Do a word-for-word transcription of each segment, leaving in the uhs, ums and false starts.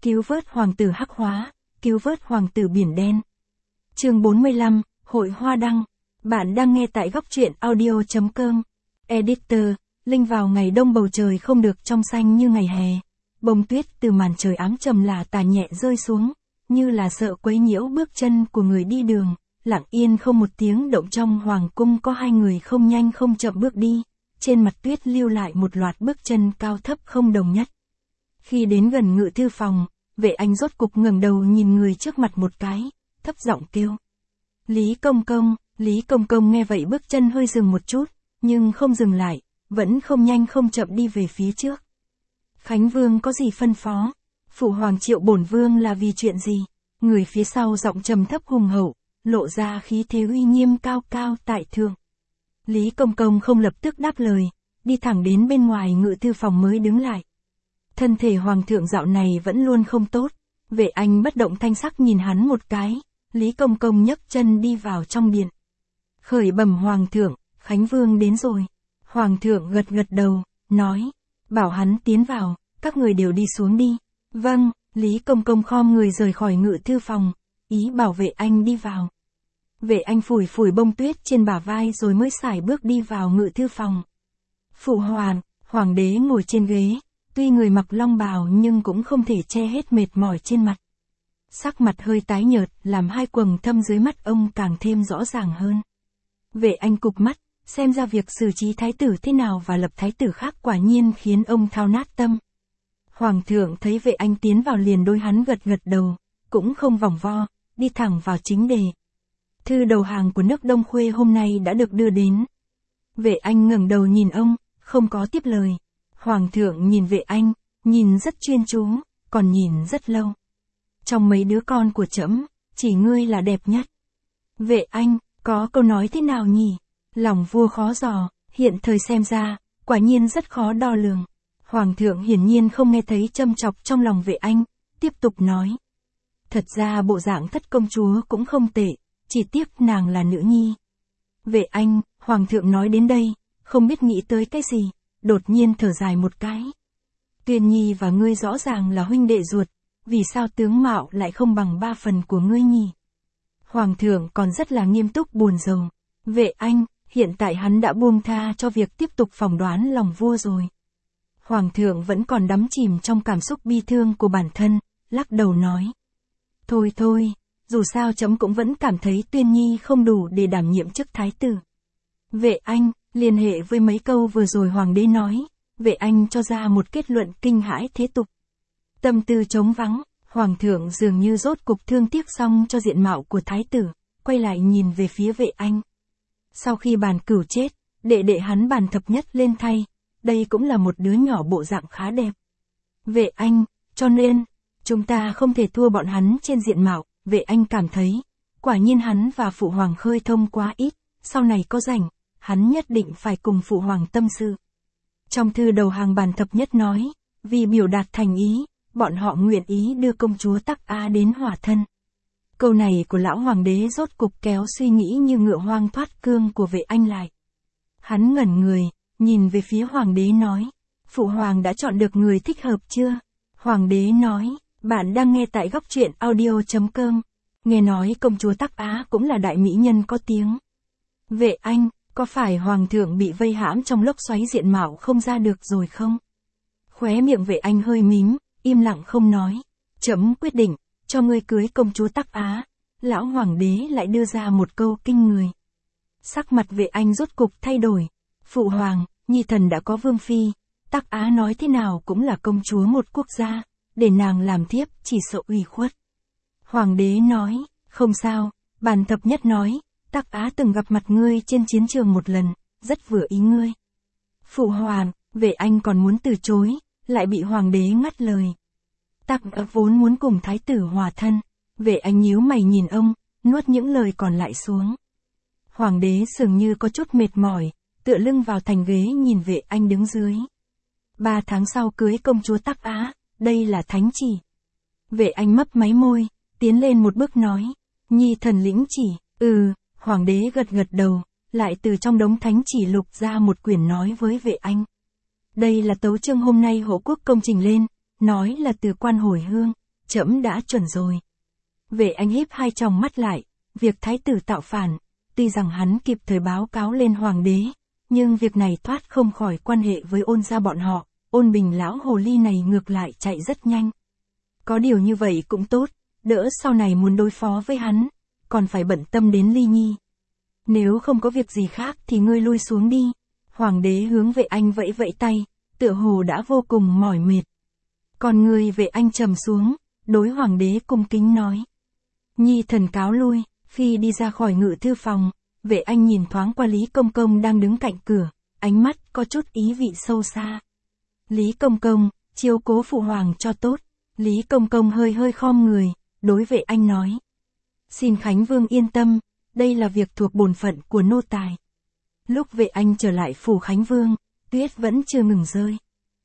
cứu vớt hoàng tử hắc hóa, cứu vớt hoàng tử biển đen. Chương bốn mươi lăm, Hội Hoa Đăng. Bạn đang nghe tại góc truyện audio chấm com. Editor, Linh vào ngày đông bầu trời không được trong xanh như ngày hè. Bông tuyết từ màn trời ám trầm là tà nhẹ rơi xuống, như là sợ quấy nhiễu bước chân của người đi đường. Lặng yên không một tiếng động trong hoàng cung có hai người không nhanh không chậm bước đi. Trên mặt tuyết lưu lại một loạt bước chân cao thấp không đồng nhất. Khi đến gần ngự thư phòng, Vệ Anh rốt cục ngẩng đầu nhìn người trước mặt một cái, thấp giọng kêu. Lý Công Công. Lý Công Công nghe vậy bước chân hơi dừng một chút, nhưng không dừng lại, vẫn không nhanh không chậm đi về phía trước. Khánh Vương có gì phân phó? Phụ hoàng triệu bổn vương là vì chuyện gì? Người phía sau giọng trầm thấp hùng hậu, lộ ra khí thế uy nghiêm cao cao tại thượng. Lý Công Công không lập tức đáp lời, đi thẳng đến bên ngoài ngự thư phòng mới đứng lại. Thân thể hoàng thượng dạo này vẫn luôn không tốt, Vệ Anh bất động thanh sắc nhìn hắn một cái, Lý Công Công nhấc chân đi vào trong điện. Khởi bẩm hoàng thượng, Khánh Vương đến rồi. Hoàng thượng gật gật đầu, nói, bảo hắn tiến vào, các người đều đi xuống đi. Vâng, Lý Công Công khom người rời khỏi ngự thư phòng, ý bảo Vệ Anh đi vào. Vệ Anh phủi phủi bông tuyết trên bả vai rồi mới sải bước đi vào ngự thư phòng. Phụ hoàng, hoàng đế ngồi trên ghế, tuy người mặc long bào nhưng cũng không thể che hết mệt mỏi trên mặt. Sắc mặt hơi tái nhợt, làm hai quầng thâm dưới mắt ông càng thêm rõ ràng hơn. Vệ Anh cụp mắt, xem ra việc xử trí thái tử thế nào và lập thái tử khác quả nhiên khiến ông thao nát tâm. Hoàng thượng thấy Vệ Anh tiến vào liền đôi hắn gật gật đầu, cũng không vòng vo, đi thẳng vào chính đề. Thư đầu hàng của nước Đông Khuê hôm nay đã được đưa đến. Vệ Anh ngẩng đầu nhìn ông, không có tiếp lời. Hoàng thượng nhìn Vệ Anh, nhìn rất chuyên chú, còn nhìn rất lâu. Trong mấy đứa con của trẫm, chỉ ngươi là đẹp nhất. Vệ Anh, có câu nói thế nào nhỉ? Lòng vua khó dò, hiện thời xem ra, quả nhiên rất khó đo lường. Hoàng thượng hiển nhiên không nghe thấy châm chọc trong lòng Vệ Anh, tiếp tục nói. Thật ra bộ dạng thất công chúa cũng không tệ, chỉ tiếc nàng là nữ nhi. Vệ Anh, Hoàng thượng nói đến đây, không biết nghĩ tới cái gì, đột nhiên thở dài một cái. Tuyên Nhi và ngươi rõ ràng là huynh đệ ruột, vì sao tướng mạo lại không bằng ba phần của ngươi nhỉ? Hoàng thượng còn rất là nghiêm túc buồn rầu. Vệ Anh, hiện tại hắn đã buông tha cho việc tiếp tục phỏng đoán lòng vua rồi. Hoàng thượng vẫn còn đắm chìm trong cảm xúc bi thương của bản thân, lắc đầu nói. Thôi thôi, dù sao trẫm cũng vẫn cảm thấy Tuyên Nhi không đủ để đảm nhiệm chức thái tử. Vệ Anh, liên hệ với mấy câu vừa rồi hoàng đế nói, Vệ Anh cho ra một kết luận kinh hãi thế tục. Tâm tư trống vắng, hoàng thượng dường như rốt cục thương tiếc xong cho diện mạo của thái tử, quay lại nhìn về phía Vệ Anh. Sau khi Bàn Cửu chết, đệ đệ hắn Bàn Thập Nhất lên thay, đây cũng là một đứa nhỏ bộ dạng khá đẹp. Vệ Anh, cho nên, chúng ta không thể thua bọn hắn trên diện mạo. Vệ Anh cảm thấy, quả nhiên hắn và phụ hoàng khơi thông quá ít, sau này có rảnh, hắn nhất định phải cùng phụ hoàng tâm sự. Trong thư đầu hàng Bàn Thập Nhất nói, vì biểu đạt thành ý, bọn họ nguyện ý đưa công chúa Tắc Á đến hòa thân. Câu này của lão hoàng đế rốt cục kéo suy nghĩ như ngựa hoang thoát cương của Vệ Anh lại. Hắn ngẩn người, nhìn về phía hoàng đế nói, phụ hoàng đã chọn được người thích hợp chưa? Hoàng đế nói, bạn đang nghe tại góc truyện audio chấm com. Nghe nói công chúa Tắc Á cũng là đại mỹ nhân có tiếng. Vệ Anh, có phải hoàng thượng bị vây hãm trong lốc xoáy diện mạo không ra được rồi không? Khóe miệng Vệ Anh hơi mím, im lặng không nói. Trẫm quyết định, cho ngươi cưới công chúa Tắc Á. Lão hoàng đế lại đưa ra một câu kinh người. Sắc mặt Vệ Anh rốt cục thay đổi. Phụ hoàng, nhi thần đã có vương phi, Tắc Á nói thế nào cũng là công chúa một quốc gia, để nàng làm thiếp chỉ sợ ủy khuất. Hoàng đế nói, không sao, Bàn Thập Nhất nói, Tắc Á từng gặp mặt ngươi trên chiến trường một lần, rất vừa ý ngươi. Phụ hoàng, Vệ Anh còn muốn từ chối, lại bị hoàng đế ngắt lời. Tắc Á vốn muốn cùng thái tử hòa thân, Vệ Anh nhíu mày nhìn ông, nuốt những lời còn lại xuống. Hoàng đế dường như có chút mệt mỏi, tựa lưng vào thành ghế nhìn Vệ Anh đứng dưới. Ba tháng sau cưới công chúa Tắc Á, đây là thánh chỉ. Vệ Anh mấp máy môi, tiến lên một bước nói, nhi thần lĩnh chỉ. Ừ, hoàng đế gật gật đầu, lại từ trong đống thánh chỉ lục ra một quyển nói với Vệ Anh. Đây là tấu chương hôm nay hộ quốc công trình lên, nói là từ quan hồi hương, trẫm đã chuẩn rồi. Vệ Anh híp hai tròng mắt lại, việc thái tử tạo phản, tuy rằng hắn kịp thời báo cáo lên hoàng đế, nhưng việc này thoát không khỏi quan hệ với Ôn gia bọn họ, Ôn Bình lão hồ ly này ngược lại chạy rất nhanh. Có điều như vậy cũng tốt, đỡ sau này muốn đối phó với hắn, còn phải bận tâm đến Ly Nhi. Nếu không có việc gì khác thì ngươi lui xuống đi. Hoàng đế hướng Vệ Anh vẫy vẫy tay, tựa hồ đã vô cùng mỏi mệt. Còn người Vệ Anh trầm xuống, đối hoàng đế cung kính nói. Nhi thần cáo lui. Khi đi ra khỏi ngự thư phòng, Vệ Anh nhìn thoáng qua Lý Công Công đang đứng cạnh cửa, ánh mắt có chút ý vị sâu xa. Lý Công Công, chiếu cố phụ hoàng cho tốt. Lý Công Công hơi hơi khom người, đối Vệ Anh nói. Xin Khánh Vương yên tâm, đây là việc thuộc bổn phận của nô tài. Lúc Vệ Anh trở lại phủ Khánh Vương, tuyết vẫn chưa ngừng rơi.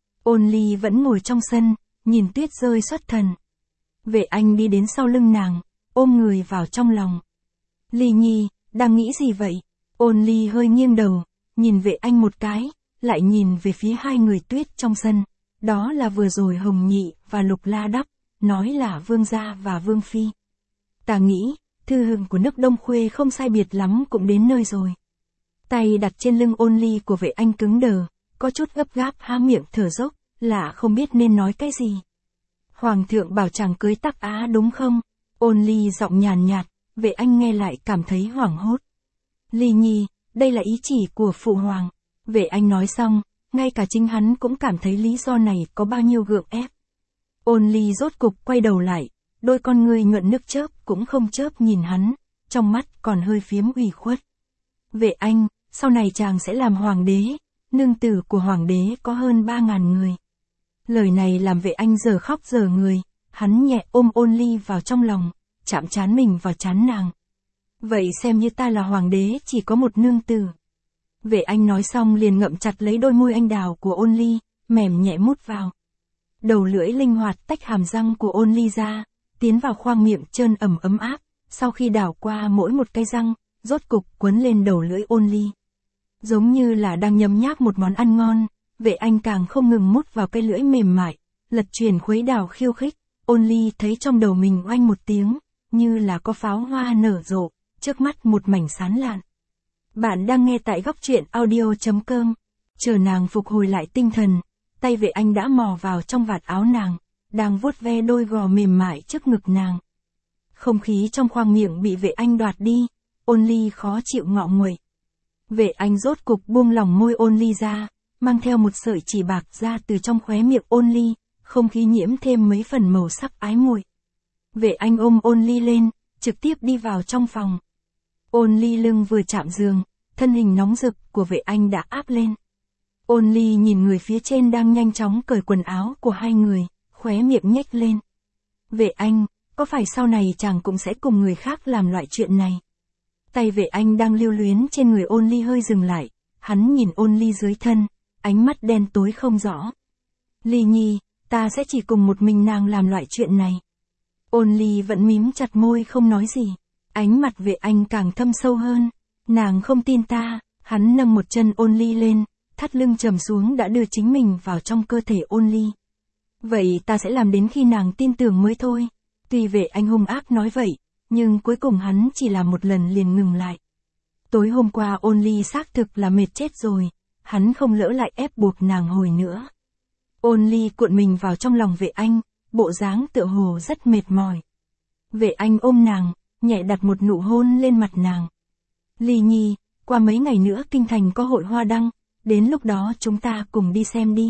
Ôn Ly vẫn ngồi trong sân, nhìn tuyết rơi xuất thần. Vệ Anh đi đến sau lưng nàng, ôm người vào trong lòng. Ly Nhi, đang nghĩ gì vậy? Ôn Ly hơi nghiêng đầu, nhìn Vệ Anh một cái, lại nhìn về phía hai người tuyết trong sân. Đó là vừa rồi Hồng Nhị và Lục La Đắp, nói là Vương gia và Vương Phi. Ta nghĩ, thư hừng của nước Đông Khuê không sai biệt lắm cũng đến nơi rồi. Tay đặt trên lưng Ôn Ly của Vệ Anh cứng đờ, có chút gấp gáp há miệng thở dốc, là không biết nên nói cái gì. Hoàng thượng bảo chàng cưới Tắc Á đúng không? Ôn Ly giọng nhàn nhạt, Vệ Anh nghe lại cảm thấy hoảng hốt. Ly Nhi, đây là ý chỉ của phụ hoàng. Vệ Anh nói xong, ngay cả chính hắn cũng cảm thấy lý do này có bao nhiêu gượng ép. Ôn Ly rốt cục quay đầu lại, đôi con ngươi nhuận nước chớp cũng không chớp nhìn hắn, trong mắt còn hơi phiếm ủy khuất. Vệ Anh, sau này chàng sẽ làm hoàng đế, nương tử của hoàng đế có hơn ba ngàn người. Lời này làm Vệ Anh giờ khóc giờ người, hắn nhẹ ôm Ôn Ly vào trong lòng, chạm trán mình vào trán nàng. Vậy xem như ta là hoàng đế chỉ có một nương tử. Vệ Anh nói xong liền ngậm chặt lấy đôi môi anh đào của Ôn Ly, mềm nhẹ mút vào. Đầu lưỡi linh hoạt tách hàm răng của Ôn Ly ra, tiến vào khoang miệng trơn ẩm ấm áp, sau khi đảo qua mỗi một cái răng, rốt cục quấn lên đầu lưỡi Ôn Ly. Giống như là đang nhấm nháp một món ăn ngon, Vệ Anh càng không ngừng mút vào cái lưỡi mềm mại, lật chuyển khuấy đảo khiêu khích. Ôn Ly thấy trong đầu mình oanh một tiếng, như là có pháo hoa nở rộ, trước mắt một mảnh sáng lạn. Bạn đang nghe tại góc truyện audio chấm com. Chờ nàng phục hồi lại tinh thần, tay Vệ Anh đã mò vào trong vạt áo nàng, đang vuốt ve đôi gò mềm mại trước ngực nàng. Không khí trong khoang miệng bị Vệ Anh đoạt đi, Ôn Ly khó chịu ngọ nguậy. Vệ Anh rốt cục buông lỏng môi Ôn Ly ra, mang theo một sợi chỉ bạc ra từ trong khóe miệng Ôn Ly, không khí nhiễm thêm mấy phần màu sắc ái muội. Vệ Anh ôm Ôn Ly lên, trực tiếp đi vào trong phòng. Ôn Ly lưng vừa chạm giường, thân hình nóng rực của Vệ Anh đã áp lên. Ôn Ly nhìn người phía trên đang nhanh chóng cởi quần áo của hai người, khóe miệng nhếch lên. Vệ Anh, có phải sau này chàng cũng sẽ cùng người khác làm loại chuyện này? Tay Vệ Anh đang lưu luyến trên người Ôn Ly hơi dừng lại, hắn nhìn Ôn Ly dưới thân, ánh mắt đen tối không rõ. Ly Nhi, ta sẽ chỉ cùng một mình nàng làm loại chuyện này. Ôn Ly vẫn mím chặt môi không nói gì, ánh mặt Vệ Anh càng thâm sâu hơn. Nàng không tin ta, hắn nâng một chân Ôn Ly lên, thắt lưng trầm xuống đã đưa chính mình vào trong cơ thể Ôn Ly. Vậy ta sẽ làm đến khi nàng tin tưởng mới thôi. Tuy Vệ Anh hung ác nói vậy, nhưng cuối cùng hắn chỉ làm một lần liền ngừng lại. Tối hôm qua Ôn Ly xác thực là mệt chết rồi, hắn không lỡ lại ép buộc nàng hồi nữa. Ôn Ly cuộn mình vào trong lòng Vệ Anh, bộ dáng tựa hồ rất mệt mỏi. Vệ Anh ôm nàng, nhẹ đặt một nụ hôn lên mặt nàng. Ly Nhi, qua mấy ngày nữa kinh thành có hội hoa đăng, đến lúc đó chúng ta cùng đi xem đi.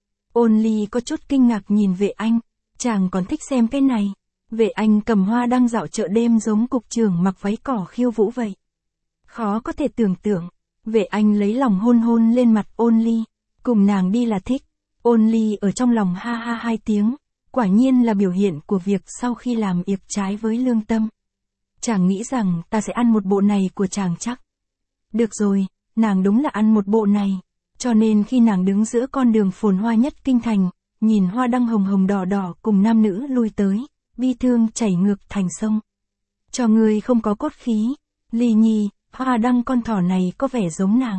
Ôn Ly có chút kinh ngạc nhìn Vệ Anh, chàng còn thích xem cái này. Vệ Anh cầm hoa đăng dạo chợ đêm giống cục trưởng mặc váy cỏ khiêu vũ vậy. Khó có thể tưởng tượng, Vệ Anh lấy lòng hôn hôn lên mặt Ôn Ly, cùng nàng đi là thích. Ôn Ly ở trong lòng ha ha hai tiếng, quả nhiên là biểu hiện của việc sau khi làm yệt trái với lương tâm. Chàng nghĩ rằng ta sẽ ăn một bộ này của chàng chắc. Được rồi, nàng đúng là ăn một bộ này, cho nên khi nàng đứng giữa con đường phồn hoa nhất kinh thành, nhìn hoa đăng hồng hồng đỏ đỏ cùng nam nữ lui tới, bi thương chảy ngược thành sông. Cho ngươi không có cốt khí, Ly Nhi, hoa đăng con thỏ này có vẻ giống nàng.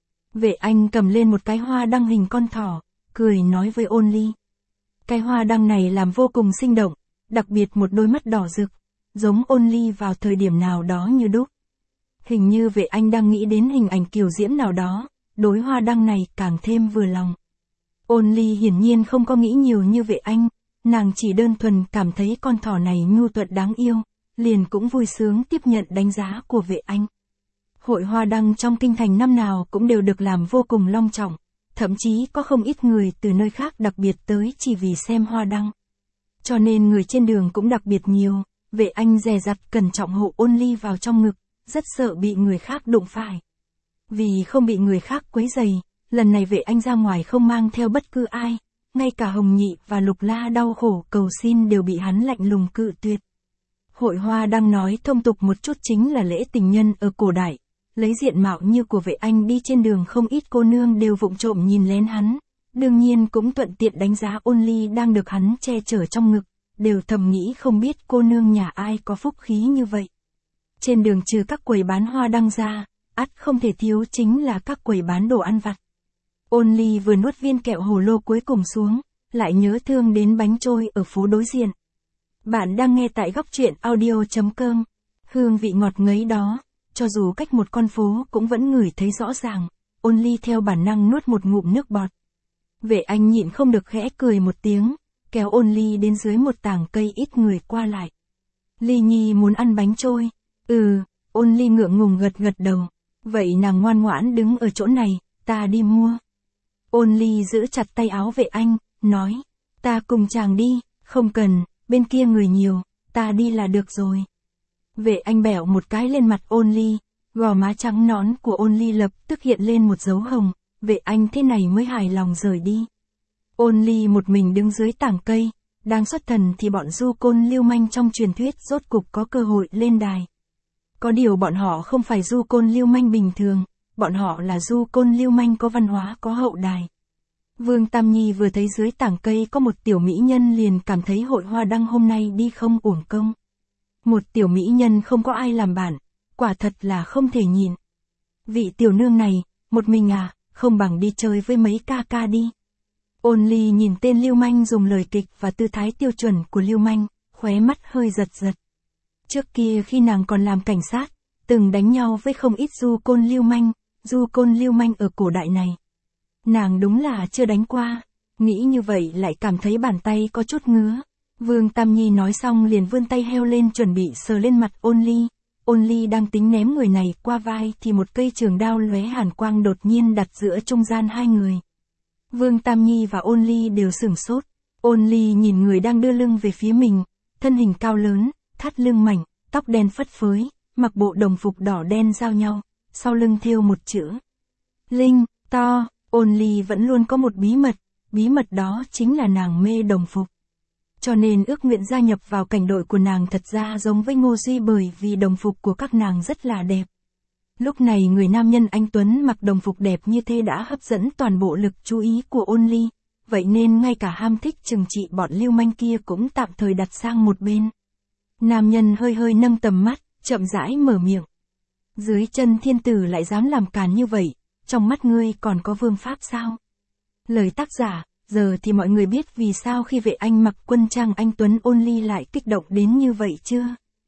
Vệ Anh cầm lên một cái hoa đăng hình con thỏ, cười nói với Ôn Ly. Cái hoa đăng này làm vô cùng sinh động, đặc biệt một đôi mắt đỏ rực, giống Only vào thời điểm nào đó như đúc. Hình như Vệ Anh đang nghĩ đến hình ảnh kiều diễm nào đó, đối hoa đăng này càng thêm vừa lòng. Only hiển nhiên không có nghĩ nhiều như Vệ Anh, nàng chỉ đơn thuần cảm thấy con thỏ này nhu thuận đáng yêu, liền cũng vui sướng tiếp nhận đánh giá của Vệ Anh. Hội hoa đăng trong kinh thành năm nào cũng đều được làm vô cùng long trọng, thậm chí có không ít người từ nơi khác đặc biệt tới chỉ vì xem hoa đăng. Cho nên người trên đường cũng đặc biệt nhiều, Vệ Anh dè dặt cẩn trọng hộ Only vào trong ngực, rất sợ bị người khác đụng phải. Vì không bị người khác quấy rầy, lần này Vệ Anh ra ngoài không mang theo bất cứ ai, ngay cả Hồng Nhị và Lục La đau khổ cầu xin đều bị hắn lạnh lùng cự tuyệt. Hội hoa đăng nói thông tục một chút chính là lễ tình nhân ở cổ đại, lấy diện mạo như của Vệ Anh đi trên đường không ít cô nương đều vụng trộm nhìn lén hắn, đương nhiên cũng thuận tiện đánh giá Only đang được hắn che chở trong ngực, đều thầm nghĩ không biết cô nương nhà ai có phúc khí như vậy. Trên đường trừ các quầy bán hoa đăng ra, ắt không thể thiếu chính là các quầy bán đồ ăn vặt. Only vừa nuốt viên kẹo hồ lô cuối cùng xuống, lại nhớ thương đến bánh trôi ở phố đối diện. Bạn đang nghe tại góc truyện audio chấm com. Hương vị ngọt ngấy đó, cho dù cách một con phố cũng vẫn ngửi thấy rõ ràng. Only theo bản năng nuốt một ngụm nước bọt. Vệ Anh nhịn không được khẽ cười một tiếng, kéo Only đến dưới một tảng cây ít người qua lại. Ly Nhi muốn ăn bánh trôi. Ừ, Only ngượng ngùng gật gật đầu. Vậy nàng ngoan ngoãn đứng ở chỗ này, ta đi mua. Only giữ chặt tay áo Vệ Anh, nói, ta cùng chàng đi, không cần, bên kia người nhiều, ta đi là được rồi. Vệ Anh bẻo một cái lên mặt Only, gò má trắng nõn của Only lập tức hiện lên một dấu hồng, Vệ Anh thế này mới hài lòng rời đi. Only một mình đứng dưới tảng cây, đang xuất thần thì bọn du côn lưu manh trong truyền thuyết rốt cục có cơ hội lên đài. Có điều bọn họ không phải du côn lưu manh bình thường, bọn họ là du côn lưu manh có văn hóa có hậu đài. Vương Tam Nhi vừa thấy dưới tảng cây có một tiểu mỹ nhân liền cảm thấy hội hoa đăng hôm nay đi không uổng công. Một tiểu mỹ nhân không có ai làm bạn, quả thật là không thể nhịn. Vị tiểu nương này, một mình à, không bằng đi chơi với mấy ca ca đi. Only nhìn tên lưu manh dùng lời kịch và tư thái tiêu chuẩn của lưu manh, khóe mắt hơi giật giật. Trước kia khi nàng còn làm cảnh sát, từng đánh nhau với không ít du côn lưu manh, du côn lưu manh ở cổ đại này. Nàng đúng là chưa đánh qua, nghĩ như vậy lại cảm thấy bàn tay có chút ngứa. Vương Tam Nhi nói xong liền vươn tay heo lên chuẩn bị sờ lên mặt Only. Only đang tính ném người này qua vai thì một cây trường đao lóe hàn quang đột nhiên đặt giữa trung gian hai người. Vương Tam Nhi và Only đều sửng sốt. Only nhìn người đang đưa lưng về phía mình, thân hình cao lớn, thắt lưng mảnh, tóc đen phất phới, mặc bộ đồng phục đỏ đen giao nhau, sau lưng thêu một chữ Linh, to. Only vẫn luôn có một bí mật, bí mật đó chính là nàng mê đồng phục. Cho nên ước nguyện gia nhập vào cảnh đội của nàng thật ra giống với Ngô Duy bởi vì đồng phục của các nàng rất là đẹp. Lúc này người nam nhân anh Tuấn mặc đồng phục đẹp như thế đã hấp dẫn toàn bộ lực chú ý của Only, vậy nên ngay cả ham thích trừng trị bọn lưu manh kia cũng tạm thời đặt sang một bên. Nam nhân hơi hơi nâng tầm mắt, chậm rãi mở miệng. Dưới chân thiên tử lại dám làm càn như vậy, trong mắt ngươi còn có vương pháp sao? Lời tác giả, giờ thì mọi người biết vì sao khi Vệ Anh mặc quân trang anh Tuấn Only lại kích động đến như vậy chưa?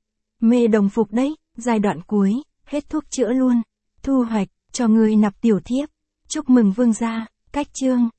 Mê đồng phục đấy, giai đoạn cuối, hết thuốc chữa luôn, thu hoạch, cho ngươi nạp tiểu thiếp, chúc mừng vương gia, cách chương.